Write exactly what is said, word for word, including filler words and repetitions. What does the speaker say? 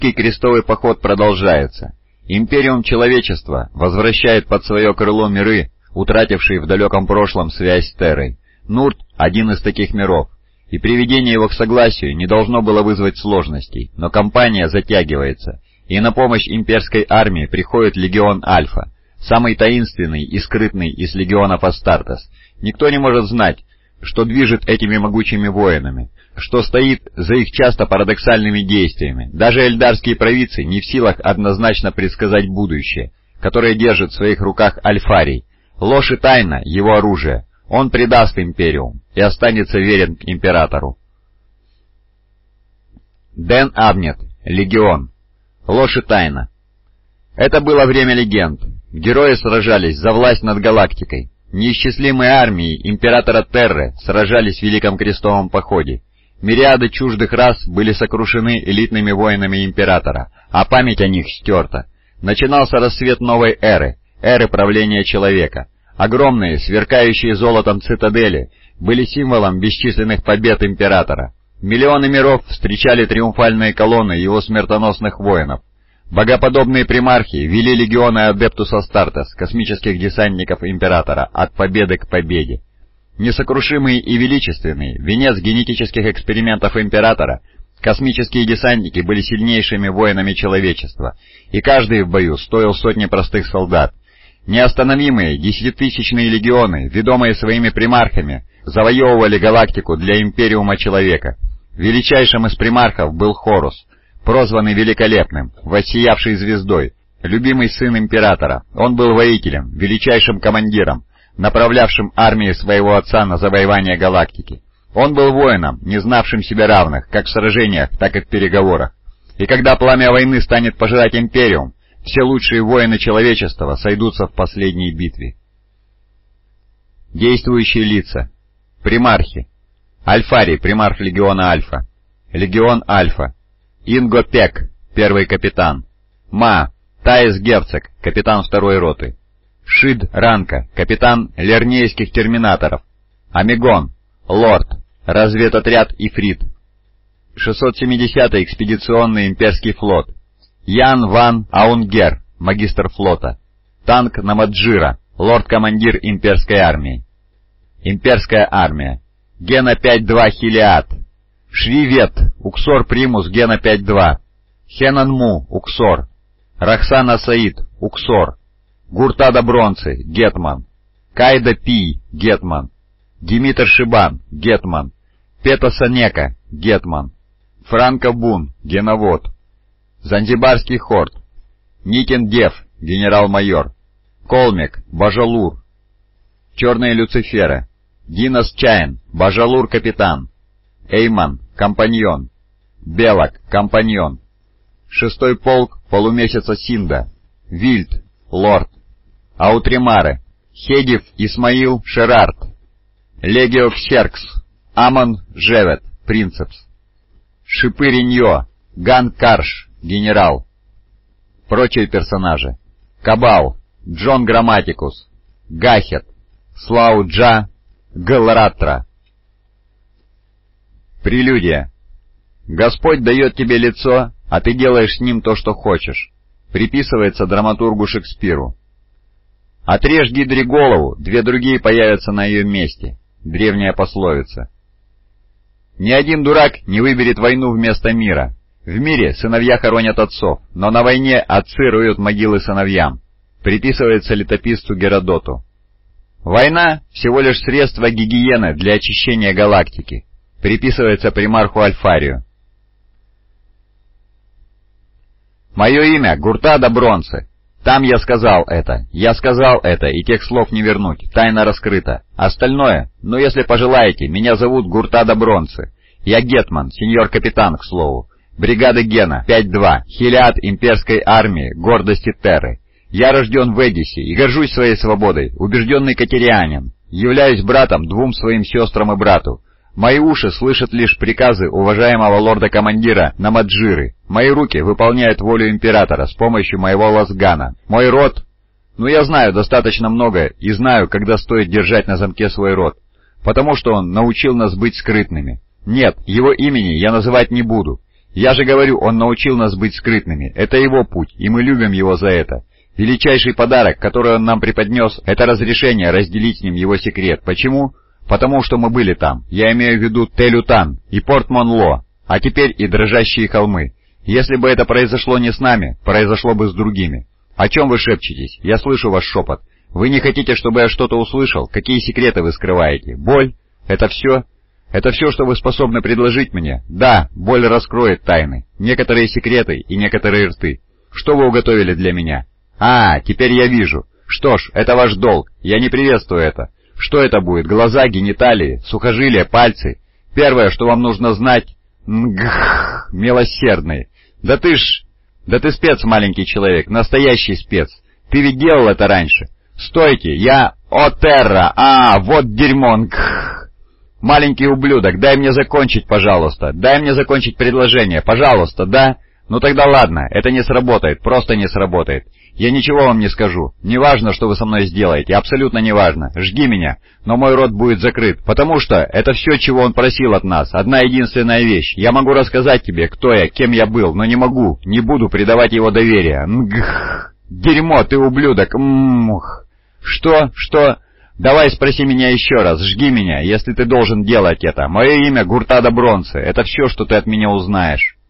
Великий крестовый поход продолжается. Империум человечества возвращает под свое крыло миры, утратившие в далеком прошлом связь с Террой. Нурт — один из таких миров, и приведение его к согласию не должно было вызвать сложностей, но кампания затягивается, и на помощь имперской армии приходит легион Альфа, самый таинственный и скрытный из легионов Астартес. Никто не может знать, что движет этими могучими воинами, что стоит за их часто парадоксальными действиями. Даже эльдарские провидцы не в силах однозначно предсказать будущее, которое держит в своих руках Альфарий. Ложь и тайна — его оружие. Он предаст Империум и останется верен Императору. Дэн Абнет. Легион. Ложь и тайна. Это было время легенд. Герои сражались за власть над галактикой. Неисчислимые армии Императора Терры сражались в Великом Крестовом Походе. Мириады чуждых рас были сокрушены элитными воинами Императора, а память о них стерта. Начинался рассвет новой эры, эры правления человека. Огромные, сверкающие золотом цитадели были символом бесчисленных побед Императора. Миллионы миров встречали триумфальные колонны его смертоносных воинов. Богоподобные примархи вели легионы Адептус Астартес, космических десантников Императора, от победы к победе. Несокрушимые и величественные, венец генетических экспериментов Императора, космические десантники были сильнейшими воинами человечества, и каждый в бою стоил сотни простых солдат. Неостановимые десятитысячные легионы, ведомые своими примархами, завоевывали галактику для Империума Человека. Величайшим из примархов был Хорус, прозванный Великолепным, воссиявший звездой, любимый сын Императора. Он был воителем, величайшим командиром, направлявшим армии своего отца на завоевание галактики. Он был воином, не знавшим себе равных, как в сражениях, так и в переговорах. И когда пламя войны станет пожирать Империум, все лучшие воины человечества сойдутся в последней битве. Действующие лица. Примархи. Альфарий, примарх легиона Альфа. Легион Альфа. Инго Пек, первый капитан. Ма, Таис Герцог, капитан второй роты. Шид Ранка, капитан лернейских терминаторов. Амигон, лорд, разведотряд Ифрит. шестьсот семидесятый экспедиционный имперский флот. Ян Ван Аунгер, магистр флота. Танк Намаджира, лорд-командир имперской армии. Имперская армия. Гена пять два Хилиад. Шривет, Уксор Примус Гена пять два. Хенанму, Уксор. Рахсана Саид, Уксор. Гуртада Бронцы, Гетман. Кайда Пи, Гетман. Димитр Шибан, Гетман. Пета Санека, Гетман. Франко Бун, Геновод. Занзибарский хорд. Никин Дев, генерал-майор. Колмек, Бажалур. Черные Люциферы. Динас Чайн, Бажалур-капитан. Эйман, компаньон. Белок, компаньон. Шестой полк полумесяца Синда. Вильд, лорд. Аутримары. Хедив Исмаил Шерард. Легио Ксеркс. Амон Жевет, принцепс. Шипыриньо, Ган Карш, генерал. Прочие персонажи. Кабал, Джон Грамматикус. Гахет, Слау Джа, Галратра. Прелюдия. Господь дает тебе лицо, а ты делаешь с ним то, что хочешь. Приписывается драматургу Шекспиру. Отрежь Гидре голову, две другие появятся на ее месте. Древняя пословица. Ни один дурак не выберет войну вместо мира. В мире сыновья хоронят отцов, но на войне отцы роют могилы сыновьям. Приписывается летописцу Геродоту. Война — всего лишь средство гигиены для очищения галактики. Приписывается примарху Альфарию. Мое имя Гуртада Бронцы. Там я сказал это, я сказал это, и тех слов не вернуть, тайна раскрыта. Остальное, ну если пожелаете, меня зовут Гуртада Бронцы. Я гетман, сеньор-капитан, к слову. Бригады Гена, пять два, Хилиад имперской армии, гордости Терры. Я рожден в Эдисе и горжусь своей свободой, убежденный катерианин. Являюсь братом двум своим сестрам и брату. Мои уши слышат лишь приказы уважаемого лорда-командира Намаджиры. Мои руки выполняют волю императора с помощью моего лазгана. Мой род... Ну, я знаю достаточно много и знаю, когда стоит держать на замке свой род, потому что он научил нас быть скрытными. Нет, его имени я называть не буду. Я же говорю, он научил нас быть скрытными. Это его путь, и мы любим его за это. Величайший подарок, который он нам преподнес, это разрешение разделить с ним его секрет. Почему? Потому что мы были там. Я имею в виду Тель-Утан и Порт Монло, а теперь и дрожащие холмы. Если бы это произошло не с нами, произошло бы с другими. О чем вы шепчетесь? Я слышу ваш шепот. Вы не хотите, чтобы я что-то услышал? Какие секреты вы скрываете? Боль? Это все? Это все, что вы способны предложить мне? Да, боль раскроет тайны, некоторые секреты и некоторые рты. Что вы уготовили для меня? А, теперь я вижу. Что ж, это ваш долг. Я не приветствую это. Что это будет? Глаза, гениталии, сухожилия, пальцы? Первое, что вам нужно знать... Мгх, милосердный. Да ты ж... Да ты спец, маленький человек, настоящий спец. Ты ведь делал это раньше. Стойте, я... О, терра! А, вот дерьмо! Мгх. Маленький ублюдок, дай мне закончить, пожалуйста. Дай мне закончить предложение, пожалуйста, да? Ну тогда ладно, это не сработает, просто не сработает. Я ничего вам не скажу. Неважно, что вы со мной сделаете, абсолютно неважно. Жги меня, но мой рот будет закрыт, потому что это все, чего он просил от нас. Одна единственная вещь. Я могу рассказать тебе, кто я, кем я был, но не могу, не буду предавать его доверия. Мгх. Дерьмо, ты ублюдок. Мух. Что? Что? Давай спроси меня еще раз, жги меня, если ты должен делать это. Мое имя Гуртадо Бронце, это все, что ты от меня узнаешь.